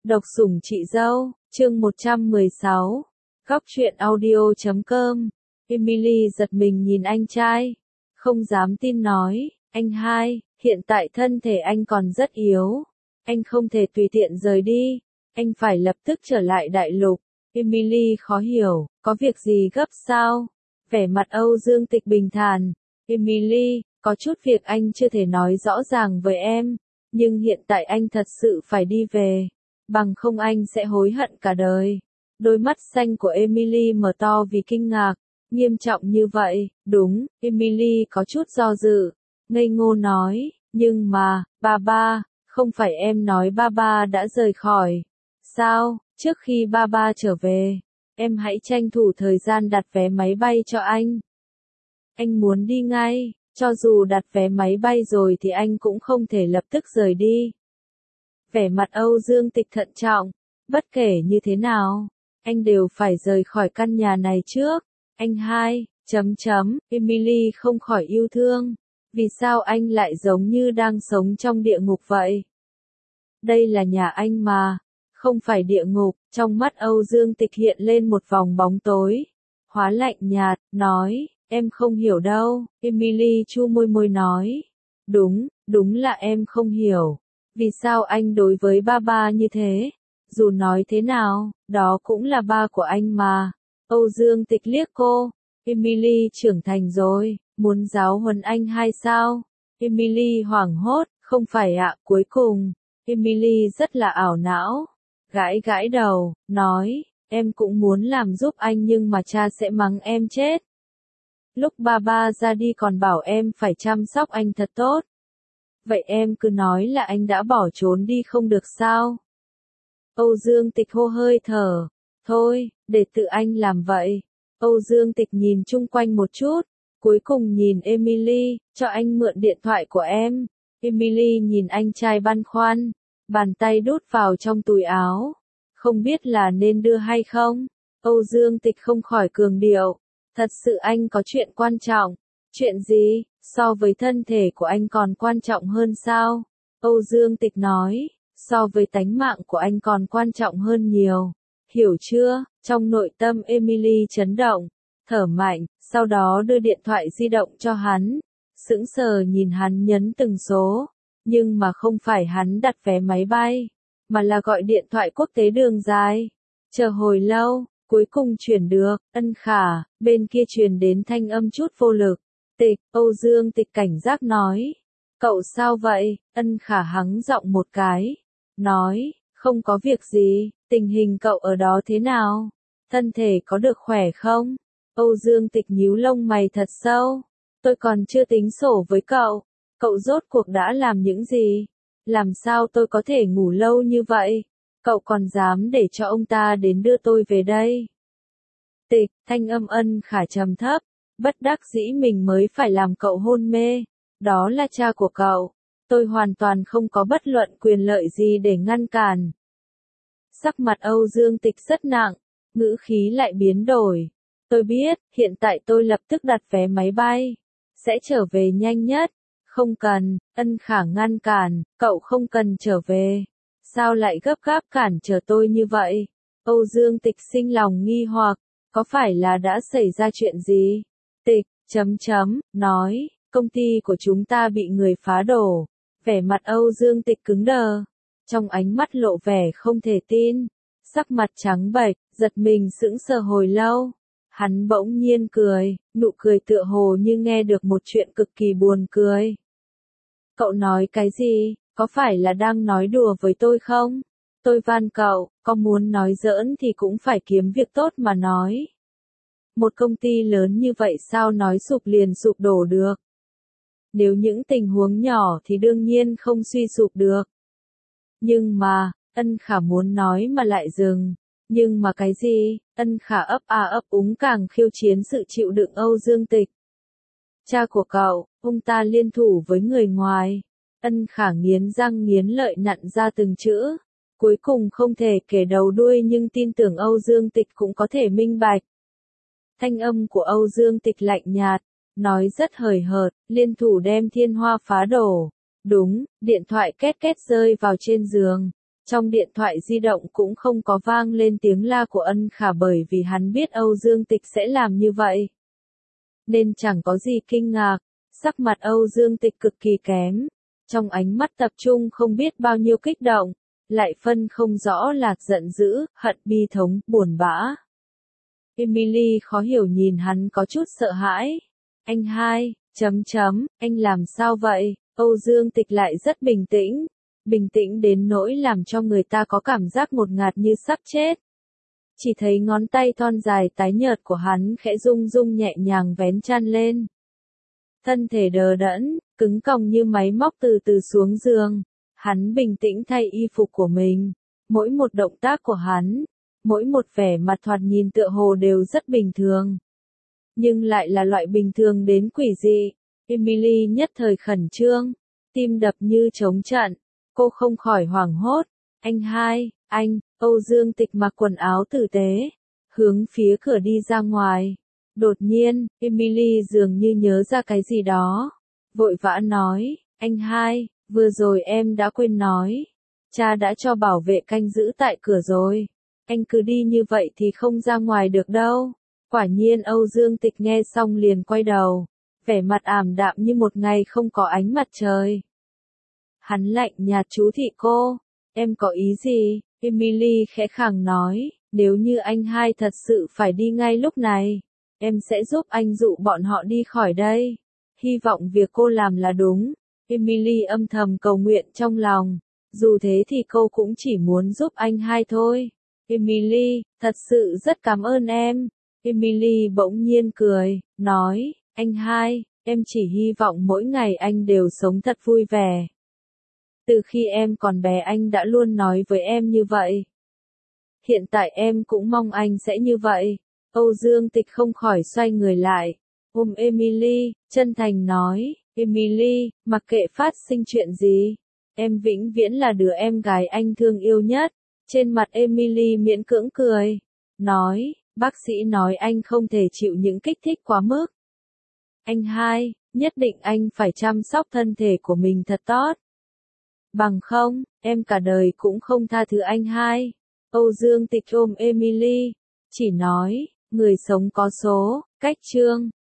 Độc sủng chị dâu, chương 116. Góc truyện audio.com. Emily giật mình nhìn anh trai. Không dám tin nói, anh hai, hiện tại thân thể anh còn rất yếu. Anh không thể tùy tiện rời đi. Anh phải lập tức trở lại đại lục. Emily khó hiểu, có việc gì gấp sao? Vẻ mặt Âu Dương Tịch bình thản. Emily, có chút việc anh chưa thể nói rõ ràng với em. Nhưng hiện tại anh thật sự phải đi về. Bằng không anh sẽ hối hận cả đời. Đôi mắt xanh của Emily mở to vì kinh ngạc. Nghiêm trọng như vậy, đúng, Emily có chút do dự. Ngây ngô nói, nhưng mà, ba, không phải em nói ba đã rời khỏi. Sao, trước khi ba trở về, em hãy tranh thủ thời gian đặt vé máy bay cho anh. Anh muốn đi ngay, cho dù đặt vé máy bay rồi thì anh cũng không thể lập tức rời đi. Vẻ mặt Âu Dương Tịch thận trọng, bất kể như thế nào, anh đều phải rời khỏi căn nhà này trước. Anh hai, Emily không khỏi yêu thương. Vì sao anh lại giống như đang sống trong địa ngục vậy? Đây là nhà anh mà, không phải địa ngục. Trong mắt Âu Dương Tịch hiện lên một vòng bóng tối. Hóa lạnh nhạt, nói, em không hiểu đâu. Emily chu môi nói, đúng là em không hiểu. Vì sao anh đối với ba như thế? Dù nói thế nào, đó cũng là ba của anh mà. Âu Dương Tịch liếc cô. Emily trưởng thành rồi, muốn giáo huấn anh hay sao? Emily hoảng hốt, không phải ạ, cuối cùng. Emily rất là ảo não. Gãi đầu, nói, em cũng muốn làm giúp anh nhưng mà cha sẽ mắng em chết. Lúc ba ra đi còn bảo em phải chăm sóc anh thật tốt. Vậy em cứ nói là anh đã bỏ trốn đi không được sao? Âu Dương Tịch hô hơi thở. Thôi, để tự anh làm vậy. Âu Dương Tịch nhìn chung quanh một chút. Cuối cùng nhìn Emily, cho anh mượn điện thoại của em. Emily nhìn anh trai băn khoăn. Bàn tay đút vào trong túi áo. Không biết là nên đưa hay không? Âu Dương Tịch không khỏi cường điệu. Thật sự anh có chuyện quan trọng. Chuyện gì? So với thân thể của anh còn quan trọng hơn sao? Âu Dương Tịch nói, so với tánh mạng của anh còn quan trọng hơn nhiều. Hiểu chưa? Trong nội tâm Emily chấn động, thở mạnh, sau đó đưa điện thoại di động cho hắn. Sững sờ nhìn hắn nhấn từng số, nhưng mà không phải hắn đặt vé máy bay, mà là gọi điện thoại quốc tế đường dài. Chờ hồi lâu, cuối cùng chuyển được, Ân Khả, bên kia truyền đến thanh âm chút vô lực. Tịch, Âu Dương Tịch cảnh giác nói. Cậu sao vậy? Ân Khả hắng giọng một cái. Nói, không có việc gì, tình hình cậu ở đó thế nào? Thân thể có được khỏe không? Âu Dương Tịch nhíu lông mày thật sâu. Tôi còn chưa tính sổ với cậu. Cậu rốt cuộc đã làm những gì? Làm sao tôi có thể ngủ lâu như vậy? Cậu còn dám để cho ông ta đến đưa tôi về đây? Tịch, thanh âm Ân Khả trầm thấp. Bất đắc dĩ mình mới phải làm cậu hôn mê. Đó là cha của cậu. Tôi hoàn toàn không có bất luận quyền lợi gì để ngăn cản. Sắc mặt Âu Dương Tịch rất nặng, ngữ khí lại biến đổi. Tôi biết, hiện tại tôi lập tức đặt vé máy bay. Sẽ trở về nhanh nhất. Không cần, Ân Khả ngăn cản, cậu không cần trở về. Sao lại gấp gáp cản trở tôi như vậy? Âu Dương Tịch sinh lòng nghi hoặc, có phải là đã xảy ra chuyện gì? Tịch, nói, công ty của chúng ta bị người phá đổ. Vẻ mặt Âu Dương Tịch cứng đờ, trong ánh mắt lộ vẻ không thể tin, sắc mặt trắng bệch, giật mình sững sờ hồi lâu. Hắn bỗng nhiên cười, nụ cười tựa hồ như nghe được một chuyện cực kỳ buồn cười. Cậu nói cái gì, có phải là đang nói đùa với tôi không? Tôi van cậu, có muốn nói giỡn thì cũng phải kiếm việc tốt mà nói. Một công ty lớn như vậy sao nói sụp liền sụp đổ được? Nếu những tình huống nhỏ thì đương nhiên không suy sụp được. Nhưng mà, Ân Khả muốn nói mà lại dừng. Nhưng mà cái gì? Ân Khả ấp ấp úng càng khiêu chiến sự chịu đựng Âu Dương Tịch. Cha của cậu, ông ta liên thủ với người ngoài. Ân Khả nghiến răng nghiến lợi nặn ra từng chữ. Cuối cùng không thể kể đầu đuôi nhưng tin tưởng Âu Dương Tịch cũng có thể minh bạch. Thanh âm của Âu Dương Tịch lạnh nhạt, nói rất hời hợt, liên thủ đem Thiên Hoa phá đổ. Đúng, điện thoại két két rơi vào trên giường. Trong điện thoại di động cũng không có vang lên tiếng la của Ân Khả bởi vì hắn biết Âu Dương Tịch sẽ làm như vậy. Nên chẳng có gì kinh ngạc, sắc mặt Âu Dương Tịch cực kỳ kém. Trong ánh mắt tập trung không biết bao nhiêu kích động, lại phân không rõ là giận dữ, hận bi thống, buồn bã. Emily khó hiểu nhìn hắn có chút sợ hãi. Anh hai, anh làm sao vậy? Âu Dương Tịch lại rất bình tĩnh đến nỗi làm cho người ta có cảm giác ngột ngạt như sắp chết. Chỉ thấy ngón tay thon dài tái nhợt của hắn khẽ rung rung nhẹ nhàng vén chăn lên. Thân thể đờ đẫn, cứng còng như máy móc từ từ xuống giường. Hắn bình tĩnh thay y phục của mình. Mỗi một động tác của hắn, mỗi một vẻ mặt thoạt nhìn tựa hồ đều rất bình thường. Nhưng lại là loại bình thường đến quỷ dị. Emily nhất thời khẩn trương, tim đập như trống trận. Cô không khỏi hoảng hốt. Anh hai, Âu Dương Tịch mặc quần áo tử tế, hướng phía cửa đi ra ngoài. Đột nhiên, Emily dường như nhớ ra cái gì đó. Vội vã nói, anh hai, vừa rồi em đã quên nói. Cha đã cho bảo vệ canh giữ tại cửa rồi. Anh cứ đi như vậy thì không ra ngoài được đâu. Quả nhiên Âu Dương Tịch nghe xong liền quay đầu. Vẻ mặt ảm đạm như một ngày không có ánh mặt trời. Hắn lạnh nhạt chú thị cô. Em có ý gì? Emily khẽ khàng nói, nếu như anh hai thật sự phải đi ngay lúc này, em sẽ giúp anh dụ bọn họ đi khỏi đây. Hy vọng việc cô làm là đúng. Emily âm thầm cầu nguyện trong lòng. Dù thế thì cô cũng chỉ muốn giúp anh hai thôi. Emily, thật sự rất cảm ơn em. Emily bỗng nhiên cười, nói, anh hai, em chỉ hy vọng mỗi ngày anh đều sống thật vui vẻ. Từ khi em còn bé anh đã luôn nói với em như vậy. Hiện tại em cũng mong anh sẽ như vậy. Âu Dương Tịch không khỏi xoay người lại, ôm Emily, chân thành nói, Emily, mặc kệ phát sinh chuyện gì, em vĩnh viễn là đứa em gái anh thương yêu nhất. Trên mặt Emily miễn cưỡng cười, nói, bác sĩ nói anh không thể chịu những kích thích quá mức. Anh hai, nhất định anh phải chăm sóc thân thể của mình thật tốt. Bằng không, em cả đời cũng không tha thứ anh hai. Âu Dương Tịch ôm Emily, chỉ nói, người sống có số, cách chương.